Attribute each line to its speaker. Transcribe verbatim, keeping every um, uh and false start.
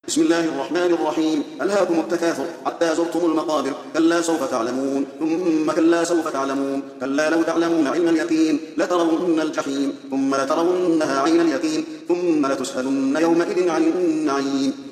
Speaker 1: بسم الله الرحمن الرحيم. ألهاكم التكاثر حتى زرتم المقابر. كلا سوف تعلمون ثم كلا سوف تعلمون. كلا لو تعلمون علم اليقين لترون الجحيم ثم لترونها عين اليقين ثم لتسألن يومئذ عن النعيم.